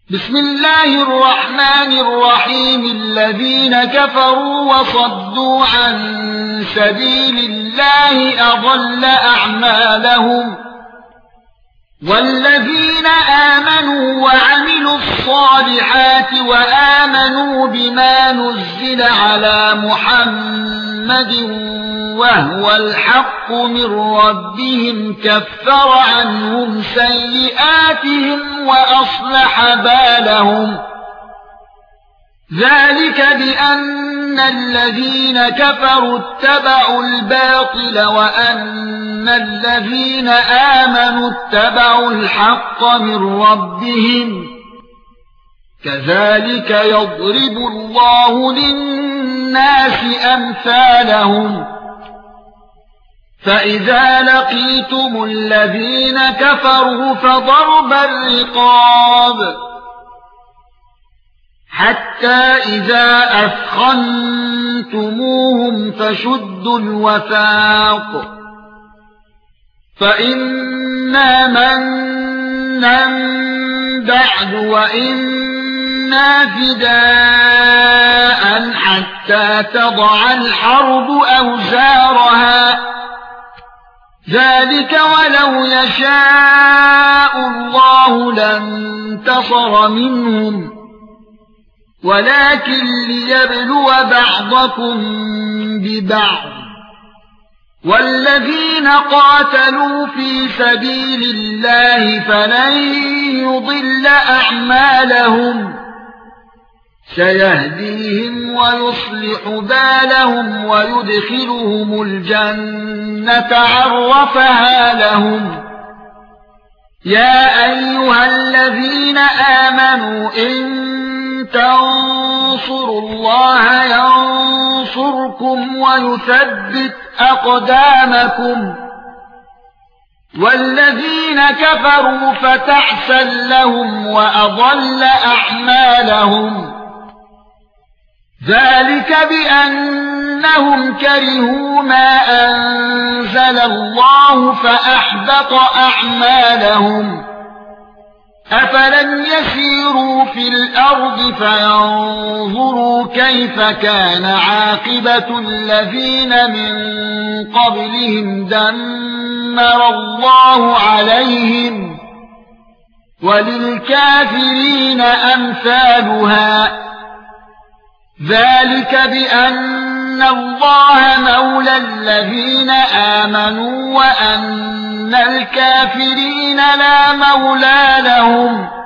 بسم الله الرحمن الرحيم. الذين كفروا وصدوا عن سبيل الله أضل أعمالهم، والذين آمنوا وعملوا الصالحات وآمنوا بما نزل على محمد وهو الحق من ربهم كفر عنهم سيئاتهم وأصلح بالهم. ذلك بأن الذين كفروا اتبعوا الباطل وأن الذين آمنوا اتبعوا الحق من ربهم. كذلك يضرب الله للناس أمثالهم. فإذا لقيتم الذين كفروا فضرب الرقاب حتى إذا أثخنتموهم فشدوا الوثاق، فإما منا بعد وإما فداء حتى تضع الحرب أوزارها. ذلك ولو يشاء الله لانتصر منهم، ولكن ليبلو بعضكم ببعض. والذين قاتلوا في سبيل الله فلن يضل أعمالهم، سيهديهم ويصلح بالهم ويدخلهم الجنة عرفها لهم. يا أيها الذين آمنوا إن تنصروا الله ينصركم ويثبت أقدامكم. والذين كفروا فتعسا لهم وأضل أعمالهم. ذلك بأنهم كرهوا ما أنزل الله فأحبط أعمالهم. أفلم يسيروا في الأرض فينظروا كيف كان عاقبة الذين من قبلهم دمر الله عليهم، وللكافرين أمثالها. ذلك بأن الله مولى الذين آمنوا وأن الكافرين لا مولى لهم.